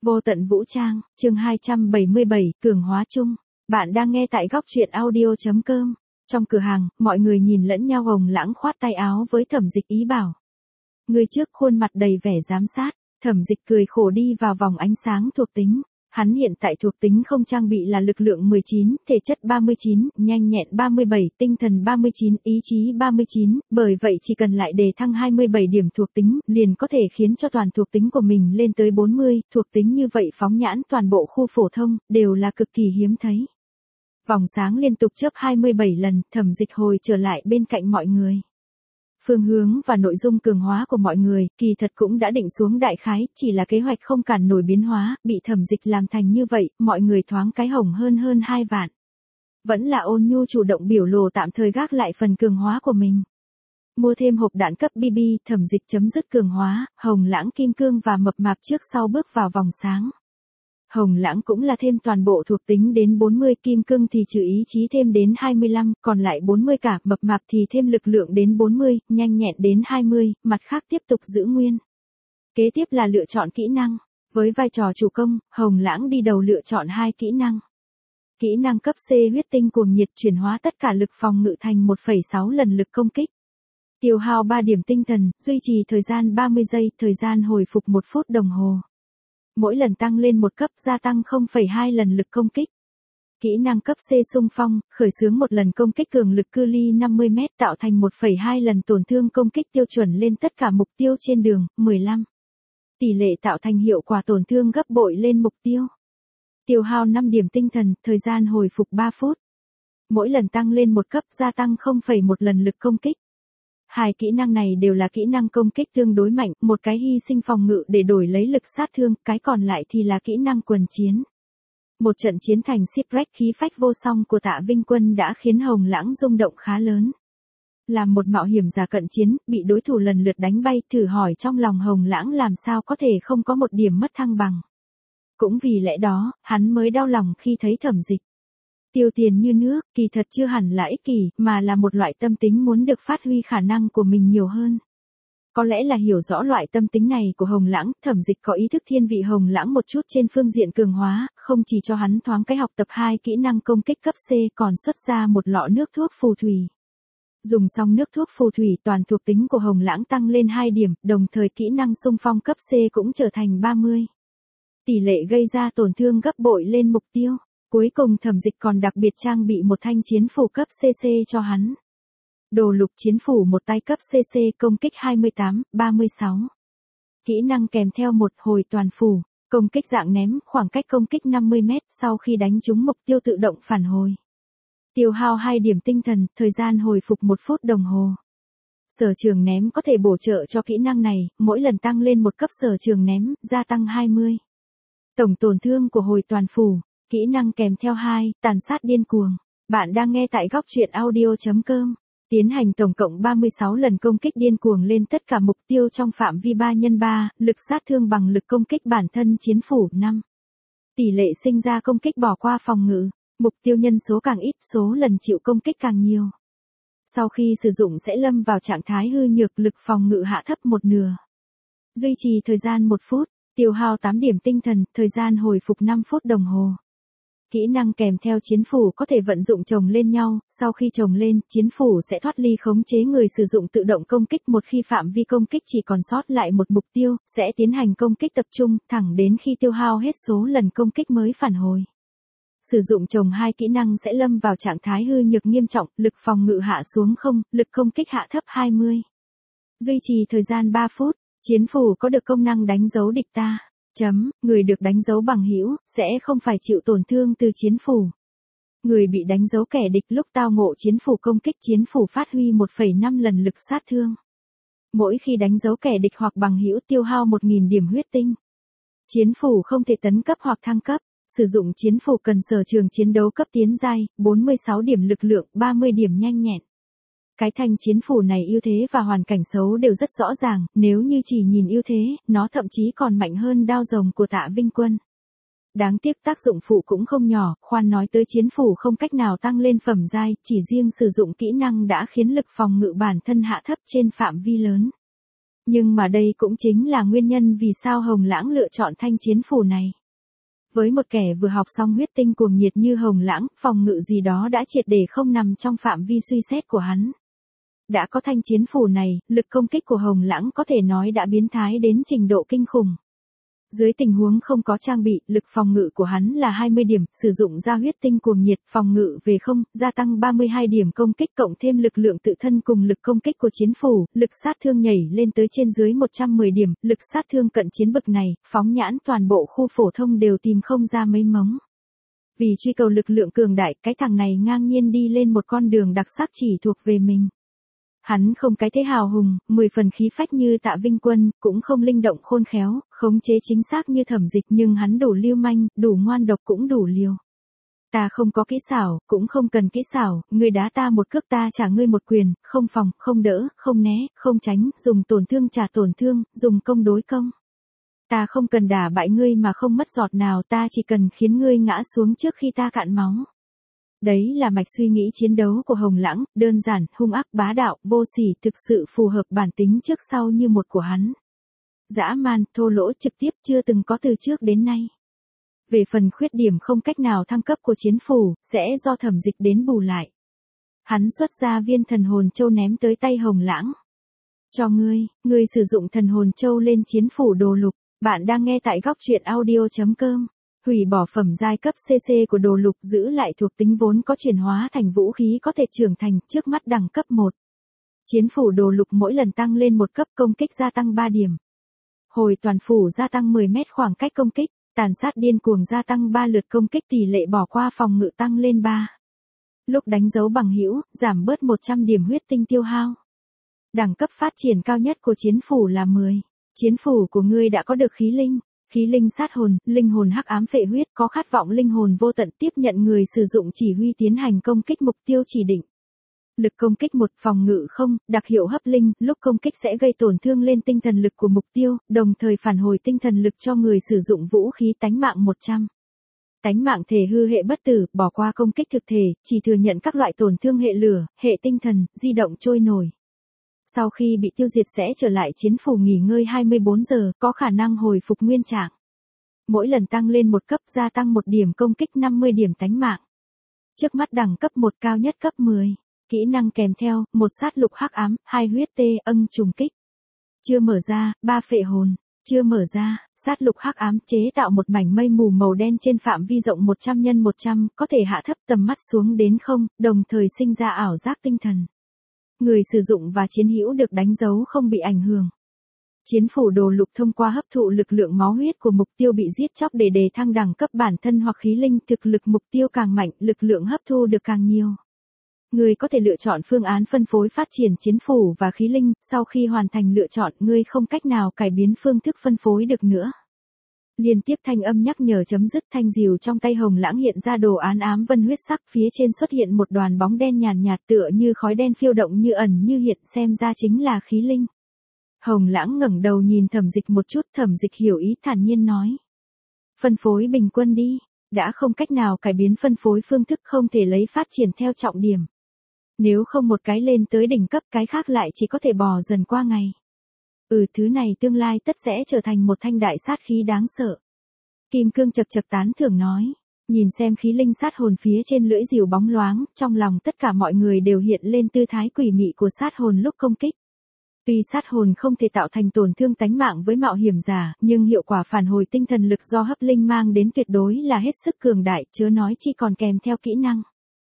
Vô tận vũ trang, chương 277, cường hóa chung. Bạn đang nghe tại góc truyện audio.com. Trong cửa hàng, mọi người nhìn lẫn nhau Hồng Lãng khoát tay áo với Thẩm Dịch ý bảo. Người trước khuôn mặt đầy vẻ giám sát, Thẩm Dịch cười khổ đi vào vòng ánh sáng thuộc tính. Hắn hiện tại thuộc tính không trang bị là lực lượng 19, thể chất 39, nhanh nhẹn 37, tinh thần 39, ý chí 39, bởi vậy chỉ cần lại đề thăng 27 điểm thuộc tính, liền có thể khiến cho toàn thuộc tính của mình lên tới 40, thuộc tính như vậy phóng nhãn toàn bộ khu phổ thông, đều là cực kỳ hiếm thấy. Vòng sáng liên tục chớp 27 lần, Thẩm Dịch hồi trở lại bên cạnh mọi người. Phương hướng và nội dung cường hóa của mọi người, kỳ thật cũng đã định xuống đại khái, chỉ là kế hoạch không cản nổi biến hóa, bị Thẩm Dịch làm thành như vậy, mọi người thoáng cái hồng hơn 2 vạn. Vẫn là Ôn Nhu chủ động biểu lộ tạm thời gác lại phần cường hóa của mình. Mua thêm hộp đạn cấp BB, Thẩm Dịch chấm dứt cường hóa, Hồng Lãng kim cương và mập mạp trước sau bước vào vòng sáng. Hồng Lãng cũng là thêm toàn bộ thuộc tính đến 40, kim cương thì trừ ý chí thêm đến 25, còn lại 40 cả, mập mạp thì thêm lực lượng đến 40, nhanh nhẹn đến 20, mặt khác tiếp tục giữ nguyên. Kế tiếp là lựa chọn kỹ năng. Với vai trò chủ công, Hồng Lãng đi đầu lựa chọn 2 kỹ năng. Kỹ năng cấp C huyết tinh cuồng nhiệt chuyển hóa tất cả lực phòng ngự thành 1,6 lần lực công kích. Tiêu hao 3 điểm tinh thần, duy trì thời gian 30 giây, thời gian hồi phục 1 phút đồng hồ. Mỗi lần tăng lên một cấp gia tăng 0,2 lần lực công kích. Kỹ năng cấp C xung phong, khởi xướng một lần công kích cường lực cự ly 50 m tạo thành 1,2 lần tổn thương công kích tiêu chuẩn lên tất cả mục tiêu trên đường, 15. Tỷ lệ tạo thành hiệu quả tổn thương gấp bội lên mục tiêu. Tiêu hao 5 điểm tinh thần, thời gian hồi phục 3 phút. Mỗi lần tăng lên một cấp gia tăng 0,1 lần lực công kích. 2 kỹ năng này đều là kỹ năng công kích tương đối mạnh, một cái hy sinh phòng ngự để đổi lấy lực sát thương, cái còn lại thì là kỹ năng quần chiến. Một trận chiến thành shipwreck khí phách vô song của Tạ Vinh Quân đã khiến Hồng Lãng rung động khá lớn. Làm một mạo hiểm giả cận chiến, bị đối thủ lần lượt đánh bay, thử hỏi trong lòng Hồng Lãng làm sao có thể không có một điểm mất thăng bằng. Cũng vì lẽ đó, hắn mới đau lòng khi thấy Thẩm Dịch tiêu tiền như nước, kỳ thật chưa hẳn là ích kỷ, mà là một loại tâm tính muốn được phát huy khả năng của mình nhiều hơn. Có lẽ là hiểu rõ loại tâm tính này của Hồng Lãng, Thẩm Dịch có ý thức thiên vị Hồng Lãng một chút trên phương diện cường hóa, không chỉ cho hắn thoáng cái học tập 2 kỹ năng công kích cấp C còn xuất ra một lọ nước thuốc phù thủy. Dùng xong nước thuốc phù thủy toàn thuộc tính của Hồng Lãng tăng lên 2 điểm, đồng thời kỹ năng xung phong cấp C cũng trở thành 30. Tỷ lệ gây ra tổn thương gấp bội lên mục tiêu. Cuối cùng Thẩm Dịch còn đặc biệt trang bị một thanh chiến phủ cấp CC cho hắn. Đồ lục chiến phủ một tay cấp CC công kích 28, 36. Kỹ năng kèm theo một hồi toàn phủ, công kích dạng ném, khoảng cách công kích 50 m sau khi đánh trúng mục tiêu tự động phản hồi. Tiêu hao 2 điểm tinh thần, thời gian hồi phục 1 phút đồng hồ. Sở trường ném có thể bổ trợ cho kỹ năng này, mỗi lần tăng lên một cấp sở trường ném, gia tăng 20. Tổng tổn thương của hồi toàn phủ. Kỹ năng kèm theo 2, tàn sát điên cuồng. Bạn đang nghe tại góc truyện audio.com. Tiến hành tổng cộng 36 lần công kích điên cuồng lên tất cả mục tiêu trong phạm vi 3x3, lực sát thương bằng lực công kích bản thân chiến phủ 5. Tỷ lệ sinh ra công kích bỏ qua phòng ngự, mục tiêu nhân số càng ít, số lần chịu công kích càng nhiều. Sau khi sử dụng sẽ lâm vào trạng thái hư nhược, lực phòng ngự hạ thấp 1/2. Duy trì thời gian 1 phút, tiêu hao 8 điểm tinh thần, thời gian hồi phục 5 phút đồng hồ. Kỹ năng kèm theo chiến phủ có thể vận dụng chồng lên nhau, sau khi chồng lên, chiến phủ sẽ thoát ly khống chế người sử dụng tự động công kích, một khi phạm vi công kích chỉ còn sót lại một mục tiêu, sẽ tiến hành công kích tập trung, thẳng đến khi tiêu hao hết số lần công kích mới phản hồi. Sử dụng chồng 2 kỹ năng sẽ lâm vào trạng thái hư nhược nghiêm trọng, lực phòng ngự hạ xuống 0, lực công kích hạ thấp 20. Duy trì thời gian 3 phút, chiến phủ có được công năng đánh dấu địch ta. Người được đánh dấu bằng hữu sẽ không phải chịu tổn thương từ chiến phủ. Người bị đánh dấu kẻ địch lúc tao ngộ chiến phủ công kích, chiến phủ phát huy 1,5 lần lực sát thương. Mỗi khi đánh dấu kẻ địch hoặc bằng hữu tiêu hao 1.000 điểm huyết tinh. Chiến phủ không thể tấn cấp hoặc thăng cấp. Sử dụng chiến phủ cần sở trường chiến đấu cấp tiến giai, 46 điểm lực lượng, 30 điểm nhanh nhẹn. Cái thanh chiến phủ này ưu thế và hoàn cảnh xấu đều rất rõ ràng, nếu như chỉ nhìn ưu thế, nó thậm chí còn mạnh hơn đao rồng của Tạ Vinh Quân. Đáng tiếc tác dụng phụ cũng không nhỏ, khoan nói tới chiến phủ không cách nào tăng lên phẩm giai, chỉ riêng sử dụng kỹ năng đã khiến lực phòng ngự bản thân hạ thấp trên phạm vi lớn. Nhưng mà đây cũng chính là nguyên nhân vì sao Hồng Lãng lựa chọn thanh chiến phủ này. Với một kẻ vừa học xong huyết tinh cuồng nhiệt như Hồng Lãng, phòng ngự gì đó đã triệt để không nằm trong phạm vi suy xét của hắn. Đã có thanh chiến phủ này, lực công kích của Hồng Lãng có thể nói đã biến thái đến trình độ kinh khủng. Dưới tình huống không có trang bị, lực phòng ngự của hắn là 20 điểm, sử dụng ra huyết tinh cuồng nhiệt, phòng ngự về không, gia tăng 32 điểm công kích cộng thêm lực lượng tự thân cùng lực công kích của chiến phủ, lực sát thương nhảy lên tới trên dưới 110 điểm, lực sát thương cận chiến bậc này, phóng nhãn toàn bộ khu phổ thông đều tìm không ra mấy mống. Vì truy cầu lực lượng cường đại, cái thằng này ngang nhiên đi lên một con đường đặc sắc chỉ thuộc về mình. Hắn không cái thế hào hùng, 10 phần khí phách như Tạ Vinh Quân, cũng không linh động khôn khéo, khống chế chính xác như Thẩm Dịch, nhưng hắn đủ lưu manh, đủ ngoan độc cũng đủ liều. Ta không có kỹ xảo, cũng không cần kỹ xảo, ngươi đá ta một cước ta trả ngươi một quyền, không phòng, không đỡ, không né, không tránh, dùng tổn thương trả tổn thương, dùng công đối công. Ta không cần đả bại ngươi mà không mất giọt nào, ta chỉ cần khiến ngươi ngã xuống trước khi ta cạn máu. Đấy là mạch suy nghĩ chiến đấu của Hồng Lãng, đơn giản, hung ác, bá đạo, vô sỉ, thực sự phù hợp bản tính trước sau như một của hắn. Dã man, thô lỗ, trực tiếp chưa từng có từ trước đến nay. Về phần khuyết điểm không cách nào thăng cấp của chiến phủ, sẽ do Thẩm Dịch đến bù lại. Hắn xuất ra viên thần hồn châu ném tới tay Hồng Lãng. Cho ngươi sử dụng thần hồn châu lên chiến phủ đồ lục, bạn đang nghe tại góc truyện audio.com. Hủy bỏ phẩm giai cấp CC của đồ lục, giữ lại thuộc tính vốn có chuyển hóa thành vũ khí có thể trưởng thành, trước mắt đẳng cấp 1. Chiến phủ đồ lục mỗi lần tăng lên một cấp, công kích gia tăng 3 điểm. Hồi toàn phủ gia tăng 10 mét khoảng cách công kích, tàn sát điên cuồng gia tăng 3 lượt công kích, tỷ lệ bỏ qua phòng ngự tăng lên 3. Lúc đánh dấu bằng hữu, giảm bớt 100 điểm huyết tinh tiêu hao. Đẳng cấp phát triển cao nhất của chiến phủ là 10. Chiến phủ của ngươi đã có được khí linh. Khí linh sát hồn, linh hồn hắc ám phệ huyết, có khát vọng linh hồn vô tận, tiếp nhận người sử dụng chỉ huy tiến hành công kích mục tiêu chỉ định. Lực công kích 1, phòng ngự 0, đặc hiệu hấp linh, lúc công kích sẽ gây tổn thương lên tinh thần lực của mục tiêu, đồng thời phản hồi tinh thần lực cho người sử dụng vũ khí, tánh mạng 100. Tánh mạng thể hư hệ bất tử, bỏ qua công kích thực thể, chỉ thừa nhận các loại tổn thương hệ lửa, hệ tinh thần, di động trôi nổi. Sau khi bị tiêu diệt sẽ trở lại chiến phủ nghỉ ngơi 24 giờ, có khả năng hồi phục nguyên trạng. Mỗi lần tăng lên một cấp gia tăng 1 điểm công kích 50 điểm tánh mạng. Trước mắt đẳng cấp 1 cao nhất cấp 10. Kỹ năng kèm theo, 1 sát lục hắc ám, 2 huyết tê ân trùng kích. Chưa mở ra, 3 phệ hồn. Chưa mở ra, sát lục hắc ám chế tạo một mảnh mây mù màu đen trên phạm vi rộng 100 x 100, có thể hạ thấp tầm mắt xuống đến không, đồng thời sinh ra ảo giác tinh thần. Người sử dụng và chiến hữu được đánh dấu không bị ảnh hưởng. Chiến phủ đồ lục thông qua hấp thụ lực lượng máu huyết của mục tiêu bị giết chóc để đề thăng đẳng cấp bản thân hoặc khí linh, thực lực mục tiêu càng mạnh, lực lượng hấp thu được càng nhiều. Người có thể lựa chọn phương án phân phối phát triển chiến phủ và khí linh, sau khi hoàn thành lựa chọn, người không cách nào cải biến phương thức phân phối được nữa. Liên tiếp thanh âm nhắc nhở chấm dứt, thanh diều trong tay Hồng Lãng hiện ra đồ án ám vân huyết sắc, phía trên xuất hiện một đoàn bóng đen nhàn nhạt tựa như khói đen phiêu động như ẩn như hiện, xem ra chính là khí linh. Hồng Lãng ngẩng đầu nhìn Thẩm Dịch một chút, Thẩm Dịch hiểu ý thản nhiên nói. Phân phối bình quân đi, đã không cách nào cải biến phân phối phương thức, không thể lấy phát triển theo trọng điểm. Nếu không một cái lên tới đỉnh cấp, cái khác lại chỉ có thể bò dần qua ngày. Thứ này tương lai tất sẽ trở thành một thanh đại sát khí đáng sợ. Kim Cương chật chật tán thưởng nói. Nhìn xem khí linh sát hồn phía trên lưỡi rìu bóng loáng, trong lòng tất cả mọi người đều hiện lên tư thái quỷ mị của sát hồn lúc công kích. Tuy sát hồn không thể tạo thành tổn thương tánh mạng với mạo hiểm giả, nhưng hiệu quả phản hồi tinh thần lực do hấp linh mang đến tuyệt đối là hết sức cường đại, chớ nói chi còn kèm theo kỹ năng.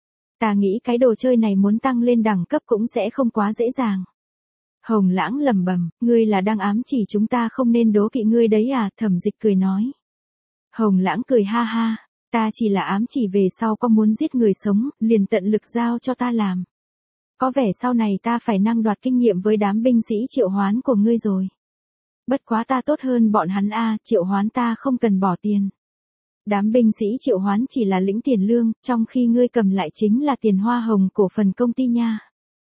Ta nghĩ cái đồ chơi này muốn tăng lên đẳng cấp cũng sẽ không quá dễ dàng. Hồng Lãng lẩm bẩm, ngươi là đang ám chỉ chúng ta không nên đố kỵ ngươi đấy à, Thẩm Dịch cười nói. Hồng Lãng cười ha ha, ta chỉ là ám chỉ về sau có muốn giết người sống, liền tận lực giao cho ta làm. Có vẻ sau này ta phải năng đoạt kinh nghiệm với đám binh sĩ triệu hoán của ngươi rồi. Bất quá ta tốt hơn bọn hắn a, triệu hoán ta không cần bỏ tiền. Đám binh sĩ triệu hoán chỉ là lĩnh tiền lương, trong khi ngươi cầm lại chính là tiền hoa hồng cổ phần công ty nha.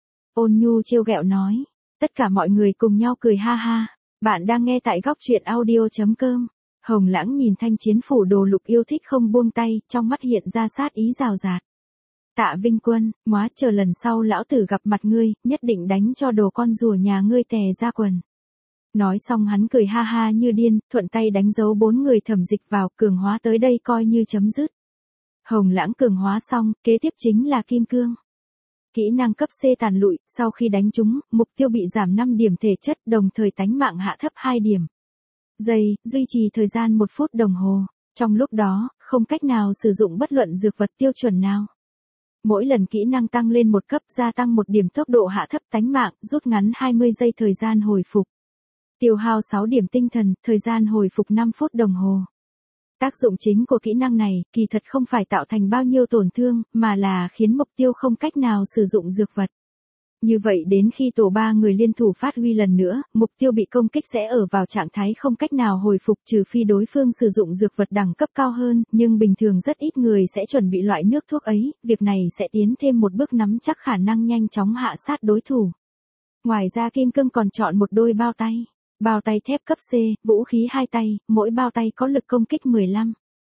Ôn Nhu trêu ghẹo nói. Tất cả mọi người cùng nhau cười ha ha. Bạn đang nghe tại góc truyện audio.com. Hồng Lãng nhìn thanh chiến phủ đồ lục yêu thích không buông tay, trong mắt hiện ra sát ý rào rạt. Tạ Vinh Quân, móa chờ lần sau lão tử gặp mặt ngươi, nhất định đánh cho đồ con rùa nhà ngươi tè ra quần. Nói xong hắn cười ha ha như điên, thuận tay đánh dấu 4 người Thẩm Dịch vào, cường hóa tới đây coi như chấm dứt. Hồng Lãng cường hóa xong, kế tiếp chính là kim cương. Kỹ năng cấp C tàn lụi, sau khi đánh trúng, mục tiêu bị giảm 5 điểm thể chất, đồng thời tánh mạng hạ thấp 2 điểm. Giây, duy trì thời gian 1 phút đồng hồ. Trong lúc đó, không cách nào sử dụng bất luận dược vật tiêu chuẩn nào. Mỗi lần kỹ năng tăng lên 1 cấp gia tăng 1 điểm tốc độ hạ thấp tánh mạng, rút ngắn 20 giây thời gian hồi phục. Tiêu hao 6 điểm tinh thần, thời gian hồi phục 5 phút đồng hồ. Tác dụng chính của kỹ năng này, kỳ thật không phải tạo thành bao nhiêu tổn thương, mà là khiến mục tiêu không cách nào sử dụng dược vật. Như vậy đến khi tổ 3 người liên thủ phát huy lần nữa, mục tiêu bị công kích sẽ ở vào trạng thái không cách nào hồi phục trừ phi đối phương sử dụng dược vật đẳng cấp cao hơn, nhưng bình thường rất ít người sẽ chuẩn bị loại nước thuốc ấy, việc này sẽ tiến thêm một bước nắm chắc khả năng nhanh chóng hạ sát đối thủ. Ngoài ra kim cương còn chọn một đôi bao tay. Bao tay thép cấp C, vũ khí 2 tay, mỗi bao tay có lực công kích 15.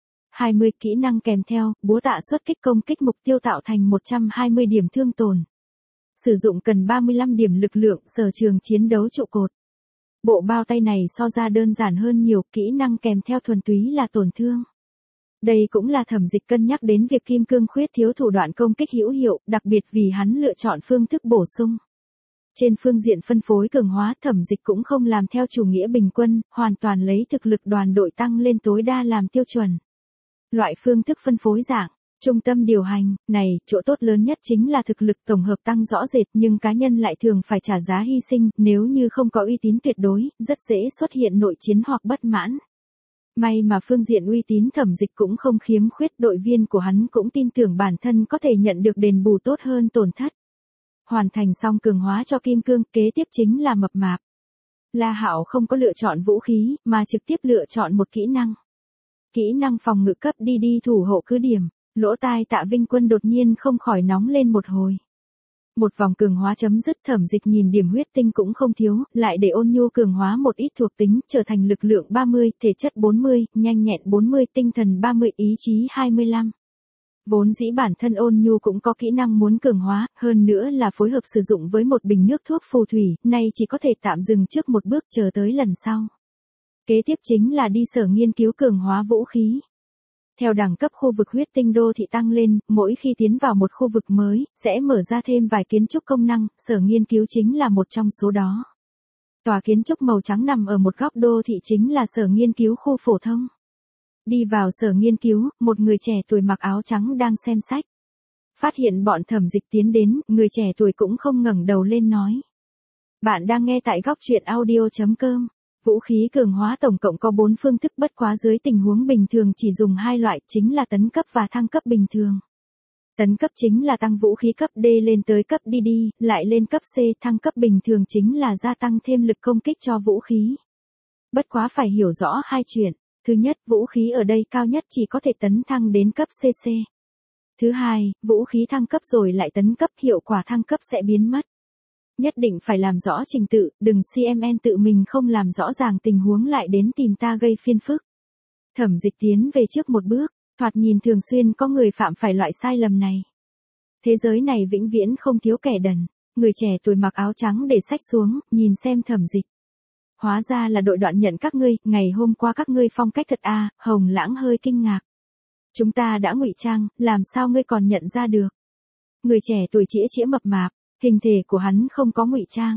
20 kỹ năng kèm theo, búa tạ xuất kích công kích mục tiêu tạo thành 120 điểm thương tổn. Sử dụng cần 35 điểm lực lượng sở trường chiến đấu trụ cột. Bộ bao tay này so ra đơn giản hơn nhiều, kỹ năng kèm theo thuần túy là tổn thương. Đây cũng là Thẩm Dịch cân nhắc đến việc kim cương khuyết thiếu thủ đoạn công kích hữu hiệu, đặc biệt vì hắn lựa chọn phương thức bổ sung. Trên phương diện phân phối cường hóa, Thẩm Dịch cũng không làm theo chủ nghĩa bình quân, hoàn toàn lấy thực lực đoàn đội tăng lên tối đa làm tiêu chuẩn. Loại phương thức phân phối dạng trung tâm điều hành này, chỗ tốt lớn nhất chính là thực lực tổng hợp tăng rõ rệt, nhưng cá nhân lại thường phải trả giá hy sinh, nếu như không có uy tín tuyệt đối, rất dễ xuất hiện nội chiến hoặc bất mãn. May mà phương diện uy tín Thẩm Dịch cũng không khiếm khuyết, đội viên của hắn cũng tin tưởng bản thân có thể nhận được đền bù tốt hơn tổn thất. Hoàn thành xong cường hóa cho kim cương, kế tiếp chính là mập mạp. La Hạo không có lựa chọn vũ khí, mà trực tiếp lựa chọn một kỹ năng. Kỹ năng phòng ngự cấp đi thủ hộ cứ điểm, lỗ tai Tạ Vinh Quân đột nhiên không khỏi nóng lên một hồi. Một vòng cường hóa chấm dứt, Thẩm Dịch nhìn điểm huyết tinh cũng không thiếu, lại để Ôn Nhu cường hóa một ít thuộc tính, trở thành lực lượng 30, thể chất 40, nhanh nhẹn 40, tinh thần 30, ý chí 25. Vốn dĩ bản thân Ôn Nhu cũng có kỹ năng muốn cường hóa, hơn nữa là phối hợp sử dụng với một bình nước thuốc phù thủy, nay chỉ có thể tạm dừng trước một bước chờ tới lần sau. Kế tiếp chính là đi sở nghiên cứu cường hóa vũ khí. Theo đẳng cấp khu vực huyết tinh đô thị tăng lên, mỗi khi tiến vào một khu vực mới, sẽ mở ra thêm vài kiến trúc công năng, sở nghiên cứu chính là một trong số đó. Tòa kiến trúc màu trắng nằm ở một góc đô thị chính là sở nghiên cứu khu phổ thông. Đi vào sở nghiên cứu, một người trẻ tuổi mặc áo trắng đang xem sách. Phát hiện bọn Thẩm Dịch tiến đến, người trẻ tuổi cũng không ngẩng đầu lên nói. Bạn đang nghe tại góc truyện audio.com. Vũ khí cường hóa tổng cộng có 4 phương thức, bất quá dưới tình huống bình thường chỉ dùng 2 loại, chính là tấn cấp và thăng cấp bình thường. Tấn cấp chính là tăng vũ khí cấp D lên tới cấp DD, lại lên cấp C, thăng cấp bình thường chính là gia tăng thêm lực công kích cho vũ khí. Bất quá phải hiểu rõ hai chuyện. Thứ nhất, vũ khí ở đây cao nhất chỉ có thể tấn thăng đến cấp CC. Thứ hai, vũ khí thăng cấp rồi lại tấn cấp, hiệu quả thăng cấp sẽ biến mất. Nhất định phải làm rõ trình tự, đừng CMN tự mình không làm rõ ràng tình huống lại đến tìm ta gây phiền phức. Thẩm Dịch tiến về trước một bước, thoạt nhìn thường xuyên có người phạm phải loại sai lầm này. Thế giới này vĩnh viễn không thiếu kẻ đần. Người trẻ tuổi mặc áo trắng để sách xuống, nhìn xem Thẩm Dịch. Hóa ra là đội đoạn nhận các ngươi, ngày hôm qua các ngươi phong cách thật à, Hồng Lãng hơi kinh ngạc. Chúng ta đã ngụy trang, làm sao ngươi còn nhận ra được? Người trẻ tuổi chĩa chĩa mập mạp, hình thể của hắn không có ngụy trang.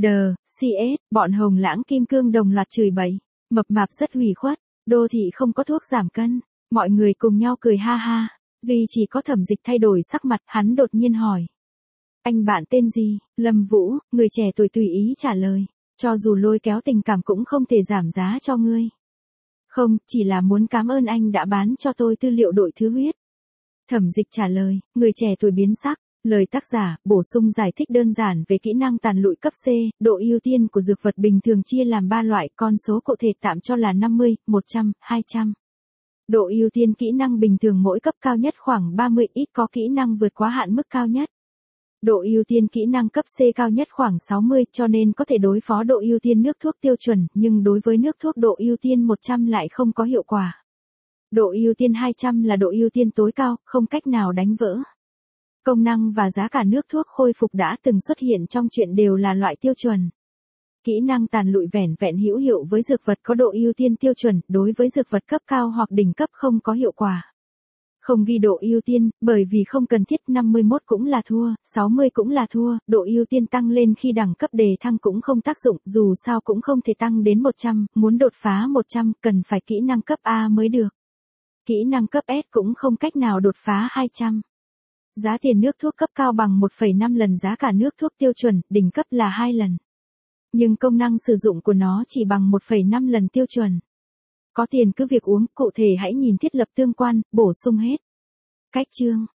CS, bọn Hồng Lãng Kim Cương đồng loạt chửi bậy, mập mạp rất ủy khuất, đô thị không có thuốc giảm cân, mọi người cùng nhau cười ha ha, duy chỉ có Thẩm Dịch thay đổi sắc mặt, hắn đột nhiên hỏi. Anh bạn tên gì? Lâm Vũ, người trẻ tuổi tùy ý trả lời. Cho dù lôi kéo tình cảm cũng không thể giảm giá cho ngươi. Không, chỉ là muốn cảm ơn anh đã bán cho tôi tư liệu đội thứ huyết. Thẩm Dịch trả lời, người trẻ tuổi biến sắc, lời tác giả, bổ sung giải thích đơn giản về kỹ năng tàn lụi cấp C, độ ưu tiên của dược vật bình thường chia làm 3 loại, con số cụ thể tạm cho là 50, 100, 200. Độ ưu tiên kỹ năng bình thường mỗi cấp cao nhất khoảng 30, ít có kỹ năng vượt quá hạn mức cao nhất. Độ ưu tiên kỹ năng cấp C cao nhất khoảng 60, cho nên có thể đối phó độ ưu tiên nước thuốc tiêu chuẩn, nhưng đối với nước thuốc độ ưu tiên 100 lại không có hiệu quả. Độ ưu tiên 200 là độ ưu tiên tối cao, không cách nào đánh vỡ. Công năng và giá cả nước thuốc khôi phục đã từng xuất hiện trong truyện đều là loại tiêu chuẩn. Kỹ năng tàn lụi vẻn vẹn hữu hiệu với dược vật có độ ưu tiên tiêu chuẩn, đối với dược vật cấp cao hoặc đỉnh cấp không có hiệu quả. Không ghi độ ưu tiên, bởi vì không cần thiết. 51 cũng là thua, 60 cũng là thua, độ ưu tiên tăng lên khi đẳng cấp đề thăng cũng không tác dụng, dù sao cũng không thể tăng đến 100, muốn đột phá 100 cần phải kỹ năng cấp A mới được. Kỹ năng cấp S cũng không cách nào đột phá 200. Giá tiền nước thuốc cấp cao bằng 1,5 lần giá cả nước thuốc tiêu chuẩn, đỉnh cấp là 2 lần. Nhưng công năng sử dụng của nó chỉ bằng 1,5 lần tiêu chuẩn. Có tiền cứ việc uống, cụ thể hãy nhìn thiết lập tương quan, bổ sung hết. Cách chương